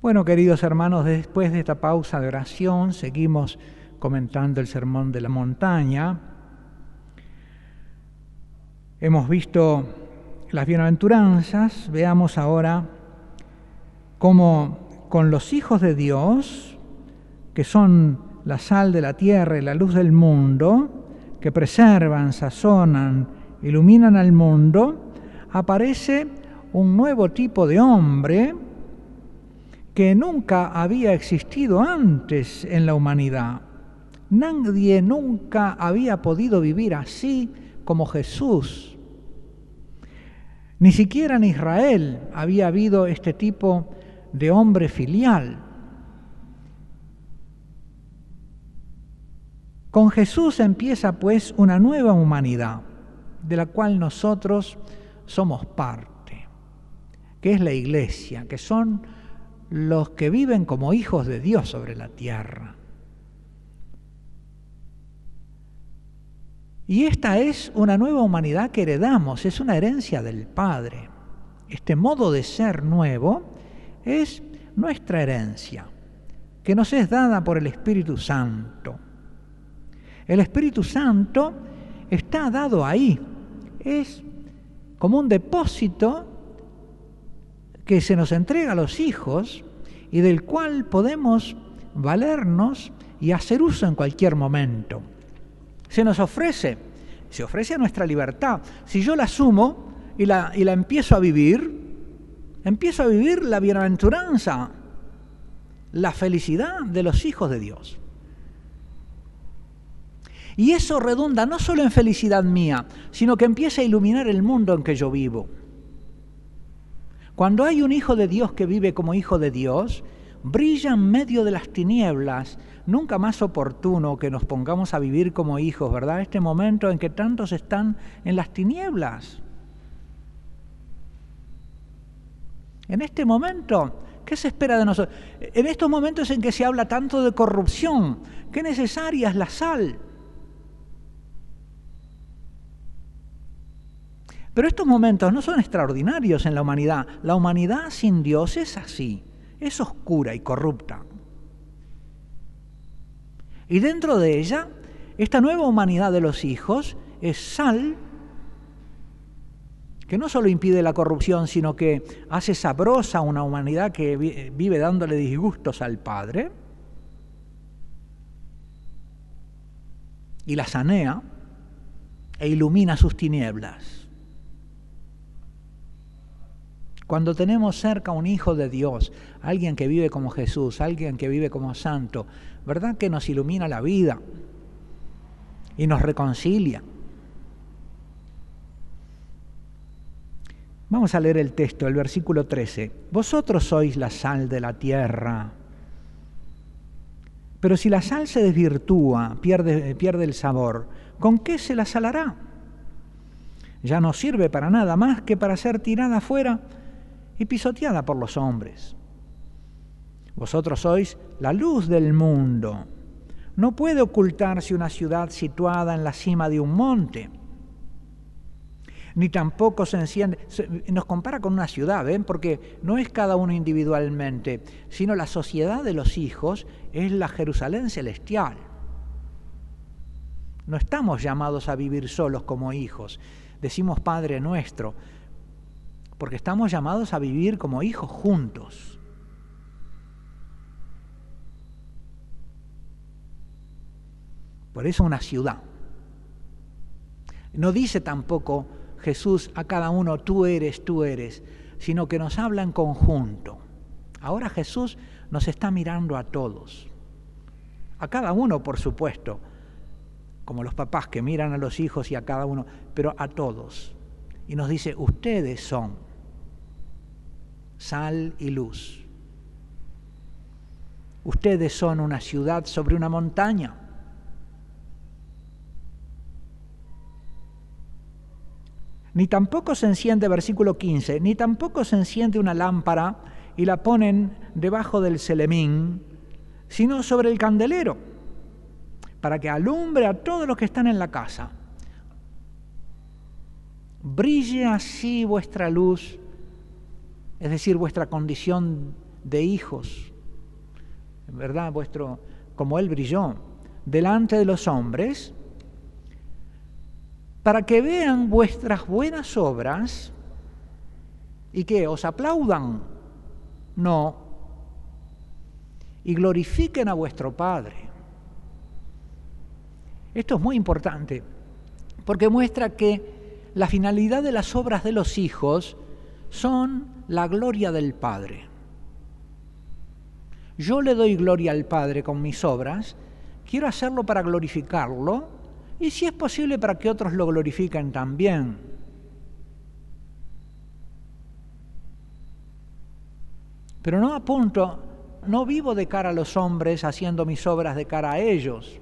Bueno, queridos hermanos, después de esta pausa de oración, seguimos comentando el Sermón de la Montaña. Hemos visto las bienaventuranzas, veamos ahora cómo con los hijos de Dios, que son la sal de la tierra y la luz del mundo, que preservan, sazonan, iluminan al mundo, aparece un nuevo tipo de hombre que nunca había existido antes en la humanidad. Nadie nunca había podido vivir así como Jesús. Ni siquiera en Israel había habido este tipo de hombre filial. Con Jesús empieza pues una nueva humanidad, de la cual nosotros somos parte, que es la Iglesia, que son los que viven como hijos de Dios sobre la tierra. Y esta es una nueva humanidad que heredamos, es una herencia del Padre. Este modo de ser nuevo es nuestra herencia, que nos es dada por el Espíritu Santo. El Espíritu Santo está dado ahí, es como un depósito que se nos entrega a los hijos y del cual podemos valernos y hacer uso en cualquier momento. Se nos ofrece, se ofrece a nuestra libertad. Si yo la asumo y la empiezo a vivir la bienaventuranza, la felicidad de los hijos de Dios. Y eso redunda no solo en felicidad mía, sino que empieza a iluminar el mundo en que yo vivo. Cuando hay un hijo de Dios que vive como hijo de Dios, brilla en medio de las tinieblas. Nunca más oportuno que nos pongamos a vivir como hijos, ¿verdad? Este momento en que tantos están en las tinieblas. En este momento, ¿qué se espera de nosotros? En estos momentos en que se habla tanto de corrupción, qué necesaria es la sal. Pero estos momentos no son extraordinarios en la humanidad. La humanidad sin Dios es así, es oscura y corrupta. Y dentro de ella, esta nueva humanidad de los hijos es sal, que no solo impide la corrupción, sino que hace sabrosa una humanidad que vive dándole disgustos al Padre, y la sanea e ilumina sus tinieblas. Cuando tenemos cerca a un hijo de Dios, alguien que vive como Jesús, alguien que vive como santo, ¿verdad que nos ilumina la vida y nos reconcilia? Vamos a leer el texto, el versículo 13. Vosotros sois la sal de la tierra. Pero si la sal se desvirtúa, pierde el sabor, ¿con qué se la salará? Ya no sirve para nada más que para ser tirada afuera y pisoteada por los hombres. Vosotros sois la luz del mundo. No puede ocultarse una ciudad situada en la cima de un monte, ni tampoco se enciende. Nos compara con una ciudad, ¿ven? Porque no es cada uno individualmente, sino la sociedad de los hijos es la Jerusalén celestial. No estamos llamados a vivir solos como hijos. Decimos Padre nuestro, porque estamos llamados a vivir como hijos juntos. Por eso una ciudad. No dice tampoco Jesús a cada uno, tú eres, sino que nos habla en conjunto. Ahora Jesús nos está mirando a todos. A cada uno, por supuesto, como los papás que miran a los hijos y a cada uno, pero a todos. Y nos dice, ustedes son sal y luz. Ustedes son una ciudad sobre una montaña. Ni tampoco se enciende, versículo 15, ni tampoco se enciende una lámpara y la ponen debajo del celemín, sino sobre el candelero, para que alumbre a todos los que están en la casa. Brille así vuestra luz, es decir, vuestra condición de hijos, ¿verdad? Como Él brilló delante de los hombres, para que vean vuestras buenas obras y que os aplaudan, no, y glorifiquen a vuestro Padre. Esto es muy importante, porque muestra que la finalidad de las obras de los hijos son la gloria del Padre. Yo le doy gloria al Padre con mis obras, quiero hacerlo para glorificarlo, y si es posible para que otros lo glorifiquen también. Pero no apunto, no vivo de cara a los hombres haciendo mis obras de cara a ellos.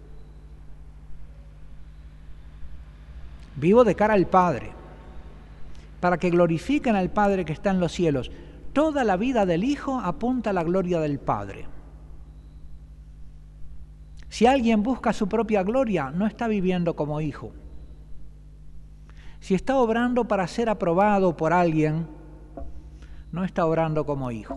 Vivo de cara al Padre, para que glorifiquen al Padre que está en los cielos. Toda la vida del Hijo apunta a la gloria del Padre. Si alguien busca su propia gloria, no está viviendo como hijo. Si está obrando para ser aprobado por alguien, no está obrando como hijo.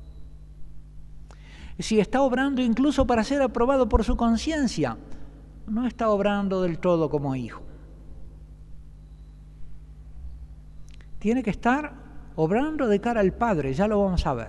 Si está obrando incluso para ser aprobado por su conciencia, no está obrando del todo como hijo. Tiene que estar obrando de cara al Padre, ya lo vamos a ver.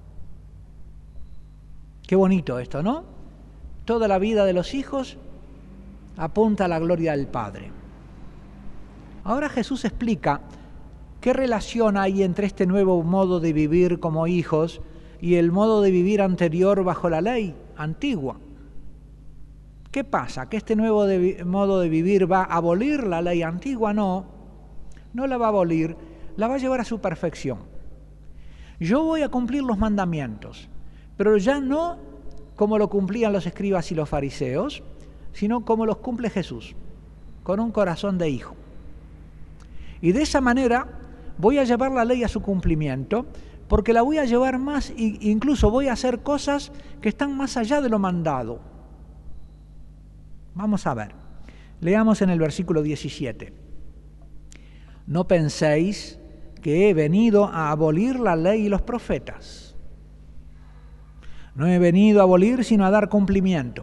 Qué bonito esto, ¿no? Toda la vida de los hijos apunta a la gloria del Padre. Ahora Jesús explica qué relación hay entre este nuevo modo de vivir como hijos y el modo de vivir anterior bajo la ley antigua. ¿Qué pasa? ¿Que este nuevo modo de vivir va a abolir la ley antigua? No la va a abolir, la va a llevar a su perfección. Yo voy a cumplir los mandamientos, pero ya no como lo cumplían los escribas y los fariseos, sino como los cumple Jesús, con un corazón de hijo. Y de esa manera voy a llevar la ley a su cumplimiento, porque la voy a llevar más, e incluso voy a hacer cosas que están más allá de lo mandado. Vamos a ver, leamos en el versículo 17. No penséis que he venido a abolir la ley y los profetas. No he venido a abolir, sino a dar cumplimiento.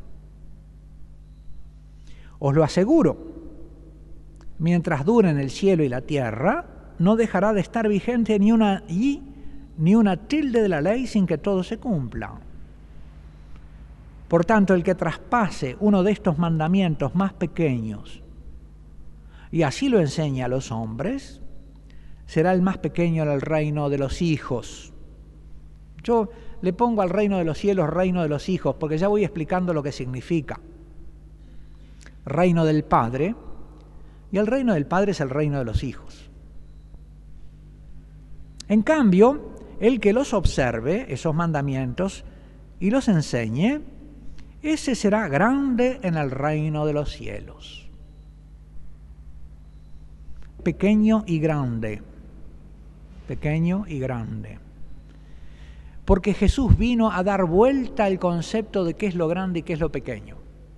Os lo aseguro, mientras duren el cielo y la tierra, no dejará de estar vigente ni una i ni una tilde de la ley sin que todo se cumpla. Por tanto, el que traspase uno de estos mandamientos más pequeños y así lo enseña a los hombres, será el más pequeño en el reino de los hijos. Yo le pongo al reino de los cielos reino de los hijos, porque ya voy explicando lo que significa. Reino del Padre, y el reino del Padre es el reino de los hijos. En cambio, el que los observe, esos mandamientos, y los enseñe, ese será grande en el reino de los cielos. Pequeño y grande. Pequeño y grande. Porque Jesús vino a dar vuelta al concepto de qué es lo grande y qué es lo pequeño.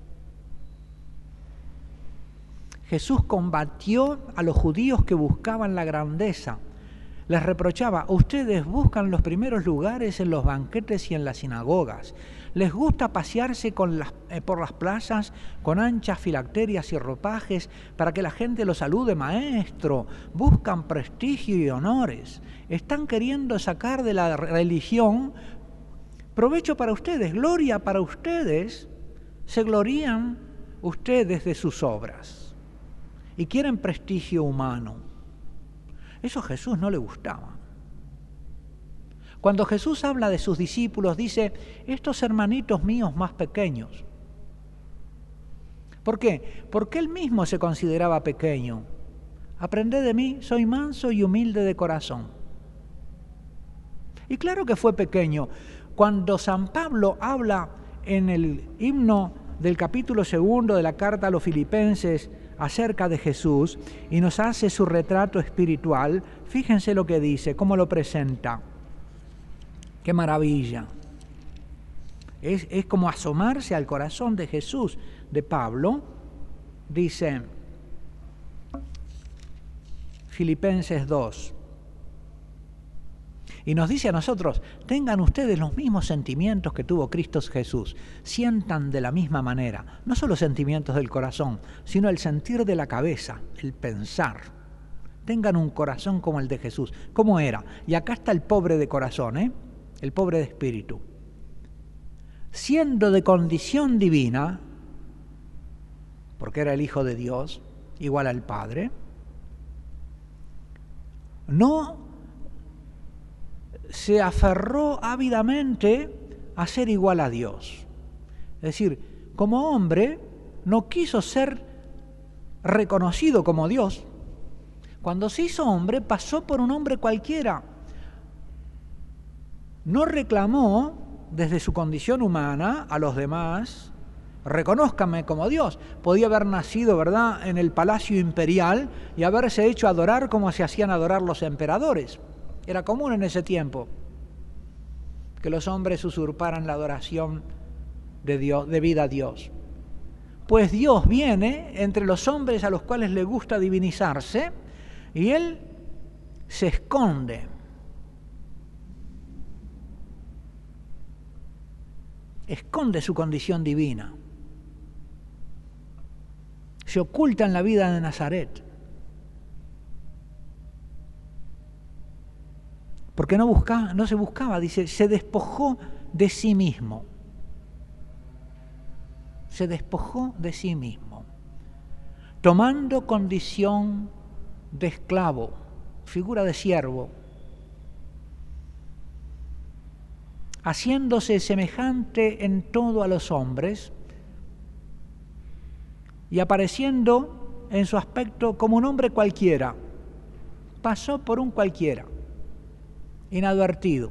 Jesús combatió a los judíos que buscaban la grandeza. Les reprochaba, ustedes buscan los primeros lugares en los banquetes y en las sinagogas. Les gusta pasearse por las plazas con anchas filacterias y ropajes para que la gente los salude maestro. Buscan prestigio y honores. Están queriendo sacar de la religión provecho para ustedes, gloria para ustedes. Se glorían ustedes de sus obras y quieren prestigio humano. Eso a Jesús no le gustaba. Cuando Jesús habla de sus discípulos, dice, estos hermanitos míos más pequeños. ¿Por qué? Porque él mismo se consideraba pequeño. Aprended de mí, soy manso y humilde de corazón. Y claro que fue pequeño. Cuando San Pablo habla en el himno del capítulo 2 de la carta a los Filipenses acerca de Jesús y nos hace su retrato espiritual, fíjense lo que dice, cómo lo presenta. ¡Qué maravilla! Es como asomarse al corazón de Jesús, de Pablo. Dice Filipenses 2. Y nos dice a nosotros, tengan ustedes los mismos sentimientos que tuvo Cristo Jesús, sientan de la misma manera, no solo sentimientos del corazón, sino el sentir de la cabeza, el pensar. Tengan un corazón como el de Jesús. ¿Cómo era? Y acá está el pobre de corazón, el pobre de espíritu. Siendo de condición divina, porque era el Hijo de Dios, igual al Padre, no se aferró ávidamente a ser igual a Dios. Es decir, como hombre no quiso ser reconocido como Dios. Cuando se hizo hombre, pasó por un hombre cualquiera. No reclamó desde su condición humana a los demás, reconózcanme como Dios. Podía haber nacido, ¿verdad?, en el palacio imperial y haberse hecho adorar como se hacían adorar los emperadores. Era común en ese tiempo que los hombres usurparan la adoración de Dios, debida a Dios. Pues Dios viene entre los hombres a los cuales le gusta divinizarse y Él se esconde. Esconde su condición divina. Se oculta en la vida de Nazaret. Porque no se buscaba, dice, se despojó de sí mismo. Se despojó de sí mismo, tomando condición de esclavo, figura de siervo, haciéndose semejante en todo a los hombres y apareciendo en su aspecto como un hombre cualquiera. Pasó por un cualquiera, inadvertido.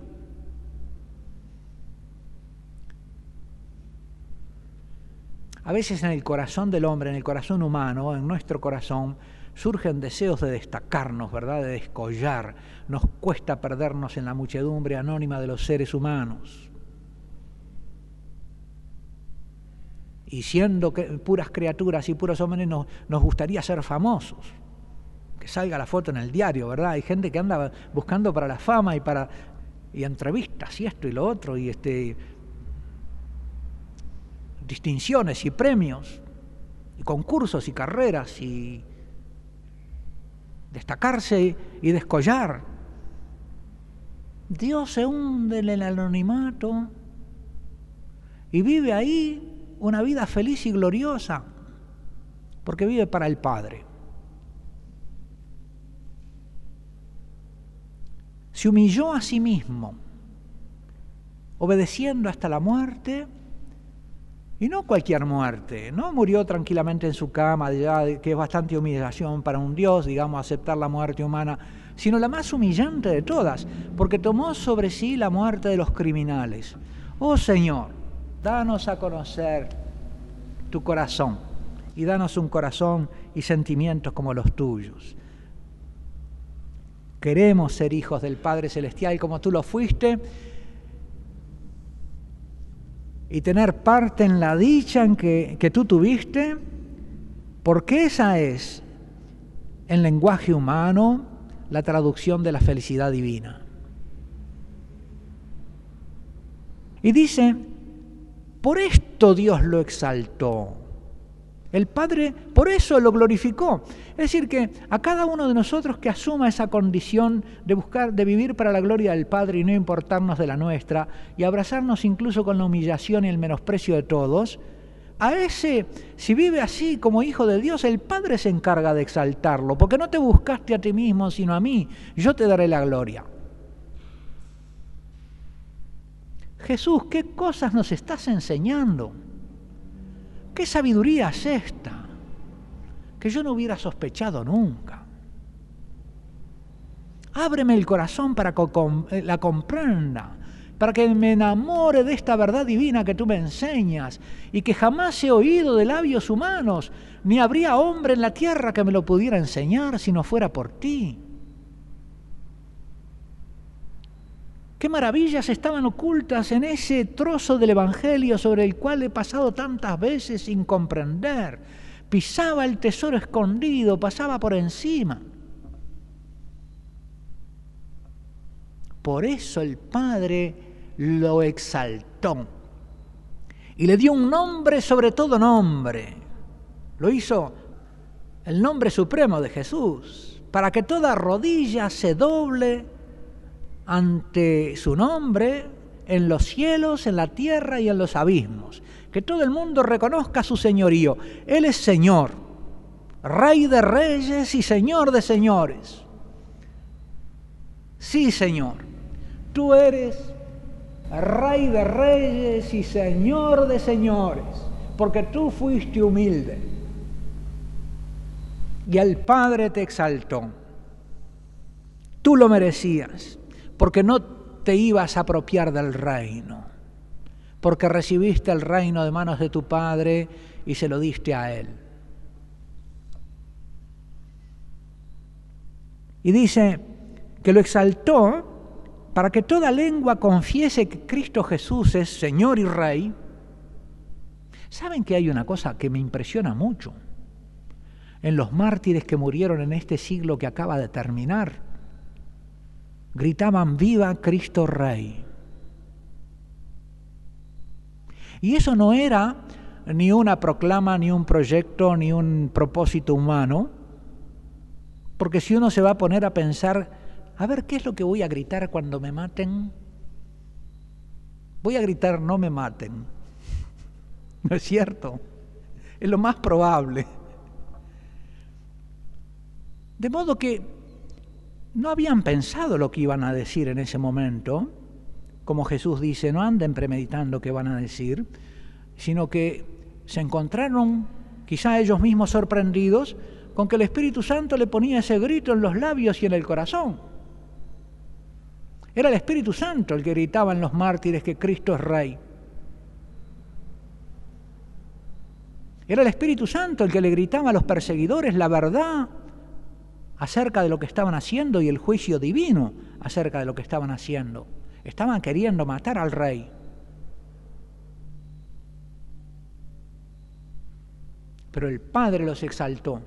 A veces en el corazón del hombre, en el corazón humano, en nuestro corazón, surgen deseos de destacarnos, ¿verdad?, de descollar. Nos cuesta perdernos en la muchedumbre anónima de los seres humanos. Y siendo puras criaturas y puros hombres, nos gustaría ser famosos. Que salga la foto en el diario, ¿verdad? Hay gente que anda buscando para la fama y entrevistas y esto y lo otro, y distinciones y premios, y concursos y carreras, y destacarse y descollar. Dios se hunde en el anonimato y vive ahí una vida feliz y gloriosa, porque vive para el Padre. Se humilló a sí mismo, obedeciendo hasta la muerte. Y no cualquier muerte, no murió tranquilamente en su cama, ya, que es bastante humillación para un Dios, digamos, aceptar la muerte humana, sino la más humillante de todas, porque tomó sobre sí la muerte de los criminales. Oh Señor, danos a conocer tu corazón, y danos un corazón y sentimientos como los tuyos. Queremos ser hijos del Padre Celestial como tú lo fuiste, y tener parte en la dicha que tú tuviste, porque esa es, en lenguaje humano, la traducción de la felicidad divina. Y dice, por esto Dios lo exaltó. El Padre por eso lo glorificó. Es decir, que a cada uno de nosotros que asuma esa condición de vivir para la gloria del Padre y no importarnos de la nuestra, y abrazarnos incluso con la humillación y el menosprecio de todos, a ese, si vive así como hijo de Dios, el Padre se encarga de exaltarlo, porque no te buscaste a ti mismo, sino a mí. Yo te daré la gloria. Jesús, ¿qué cosas nos estás enseñando? ¿Qué sabiduría es esta? Que yo no hubiera sospechado nunca. Ábreme el corazón para que la comprenda, para que me enamore de esta verdad divina que tú me enseñas, y que jamás he oído de labios humanos, ni habría hombre en la tierra que me lo pudiera enseñar si no fuera por ti. ¿Qué maravillas estaban ocultas en ese trozo del Evangelio sobre el cual he pasado tantas veces sin comprender? Pisaba el tesoro escondido, pasaba por encima. Por eso el Padre lo exaltó y le dio un nombre sobre todo nombre. Lo hizo el nombre supremo de Jesús, para que toda rodilla se doble ante su nombre en los cielos, en la tierra y en los abismos. Que todo el mundo reconozca su señorío. Él es Señor, Rey de reyes y Señor de señores. Sí, Señor, tú eres Rey de reyes y Señor de señores, porque tú fuiste humilde y el Padre te exaltó. Tú lo merecías, porque no te ibas a apropiar del reino, porque recibiste el reino de manos de tu Padre y se lo diste a Él. Y dice que lo exaltó para que toda lengua confiese que Cristo Jesús es Señor y Rey. ¿Saben que hay una cosa que me impresiona mucho? En los mártires que murieron en este siglo que acaba de terminar, gritaban viva Cristo Rey. Y eso no era ni una proclama, ni un proyecto, ni un propósito humano, porque si uno se va a poner a pensar, a ver, ¿qué es lo que voy a gritar cuando me maten? Voy a gritar, no me maten. ¿No es cierto? Es lo más probable. De modo que no habían pensado lo que iban a decir en ese momento, como Jesús dice, no anden premeditando qué van a decir, sino que se encontraron, quizá ellos mismos sorprendidos, con que el Espíritu Santo le ponía ese grito en los labios y en el corazón. Era el Espíritu Santo el que gritaba en los mártires que Cristo es Rey. Era el Espíritu Santo el que le gritaba a los perseguidores la verdad acerca de lo que estaban haciendo y el juicio divino acerca de lo que estaban haciendo. Estaban queriendo matar al Rey. Pero el Padre los exaltó.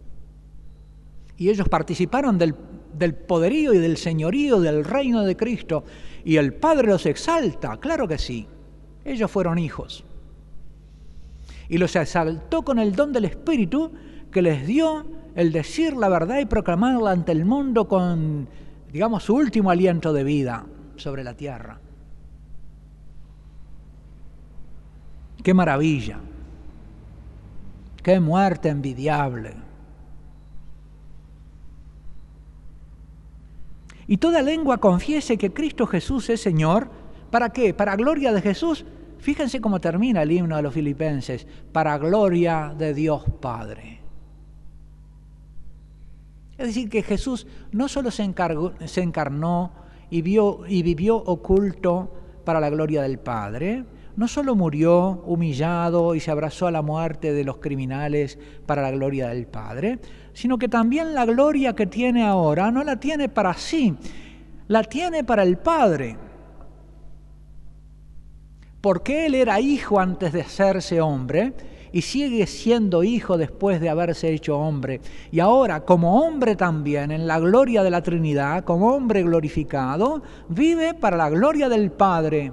Y ellos participaron del poderío y del señorío del reino de Cristo. Y el Padre los exalta, claro que sí. Ellos fueron hijos. Y los exaltó con el don del Espíritu que les dio el decir la verdad y proclamarla ante el mundo con, digamos, su último aliento de vida sobre la tierra. ¡Qué maravilla! ¡Qué muerte envidiable! Y toda lengua confiese que Cristo Jesús es Señor. ¿Para qué? Para gloria de Jesús. Fíjense cómo termina el himno de los Filipenses. Para gloria de Dios Padre. Es decir, que Jesús no solo se encarnó y vivió oculto para la gloria del Padre, no solo murió humillado y se abrazó a la muerte de los criminales para la gloria del Padre, sino que también la gloria que tiene ahora no la tiene para sí, la tiene para el Padre. Porque Él era hijo antes de hacerse hombre y sigue siendo hijo después de haberse hecho hombre. Y ahora, como hombre también, en la gloria de la Trinidad, como hombre glorificado, vive para la gloria del Padre.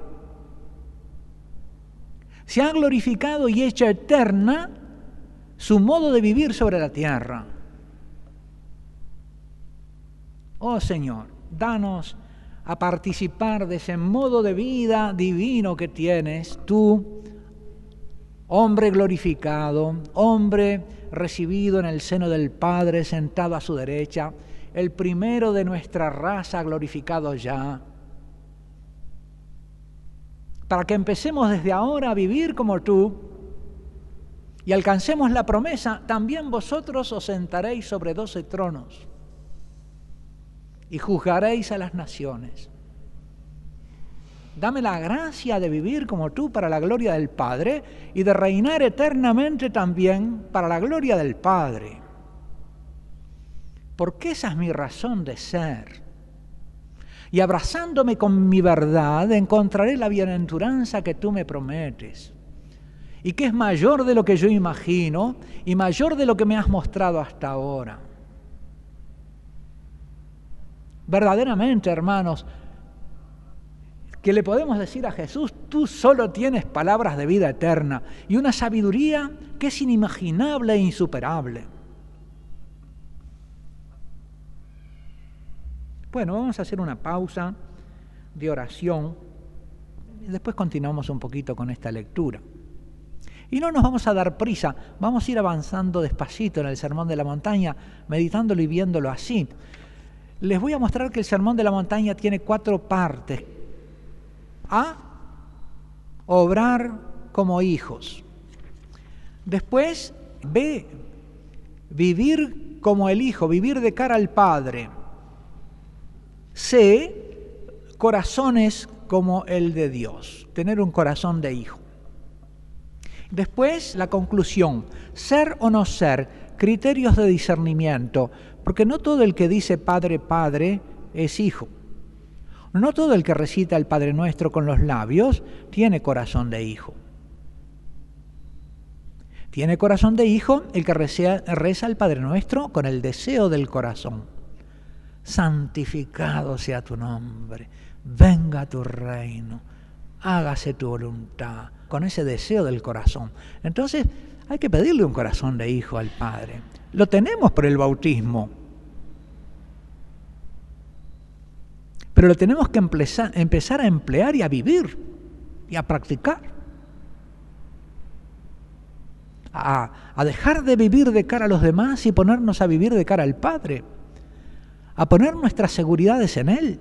Se ha glorificado y hecho eterna su modo de vivir sobre la tierra. Oh Señor, danos a participar de ese modo de vida divino que tienes tú, hombre glorificado, hombre recibido en el seno del Padre, sentado a su derecha, el primero de nuestra raza glorificado ya, para que empecemos desde ahora a vivir como tú y alcancemos la promesa, también vosotros os sentaréis sobre 12 tronos y juzgaréis a las naciones. Dame la gracia de vivir como tú para la gloria del Padre y de reinar eternamente también para la gloria del Padre. Porque esa es mi razón de ser. Y abrazándome con mi verdad encontraré la bienaventuranza que tú me prometes y que es mayor de lo que yo imagino y mayor de lo que me has mostrado hasta ahora. Verdaderamente, hermanos, que le podemos decir a Jesús: tú solo tienes palabras de vida eterna y una sabiduría que es inimaginable e insuperable. Bueno, vamos a hacer una pausa de oración y después continuamos un poquito con esta lectura. Y no nos vamos a dar prisa, vamos a ir avanzando despacito en el Sermón de la Montaña, meditándolo y viéndolo así. Les voy a mostrar que el Sermón de la Montaña tiene 4 partes. A, obrar como hijos. Después, B, vivir como el Hijo, vivir de cara al Padre. C, corazones como el de Dios, tener un corazón de hijo. Después, la conclusión: ser o no ser, criterios de discernimiento, porque no todo el que dice Padre, Padre es hijo. No todo el que recita el Padre Nuestro con los labios tiene corazón de hijo. Tiene corazón de hijo el que reza el Padre Nuestro con el deseo del corazón. Santificado sea tu nombre, venga tu reino, hágase tu voluntad, con ese deseo del corazón. Entonces hay que pedirle un corazón de hijo al Padre. Lo tenemos por el bautismo, pero lo tenemos que empezar a emplear y a vivir y a practicar. A dejar de vivir de cara a los demás y ponernos a vivir de cara al Padre, a poner nuestras seguridades en Él.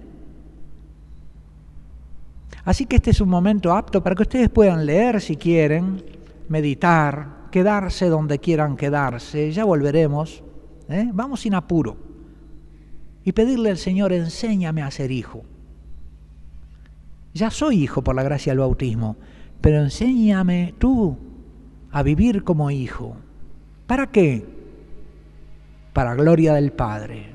Así que este es un momento apto para que ustedes puedan leer si quieren, meditar, quedarse donde quieran quedarse, ya volveremos, vamos sin apuro, y pedirle al Señor: enséñame a ser hijo. Ya soy hijo por la gracia del bautismo, pero enséñame tú a vivir como hijo. ¿Para qué? Para gloria del Padre.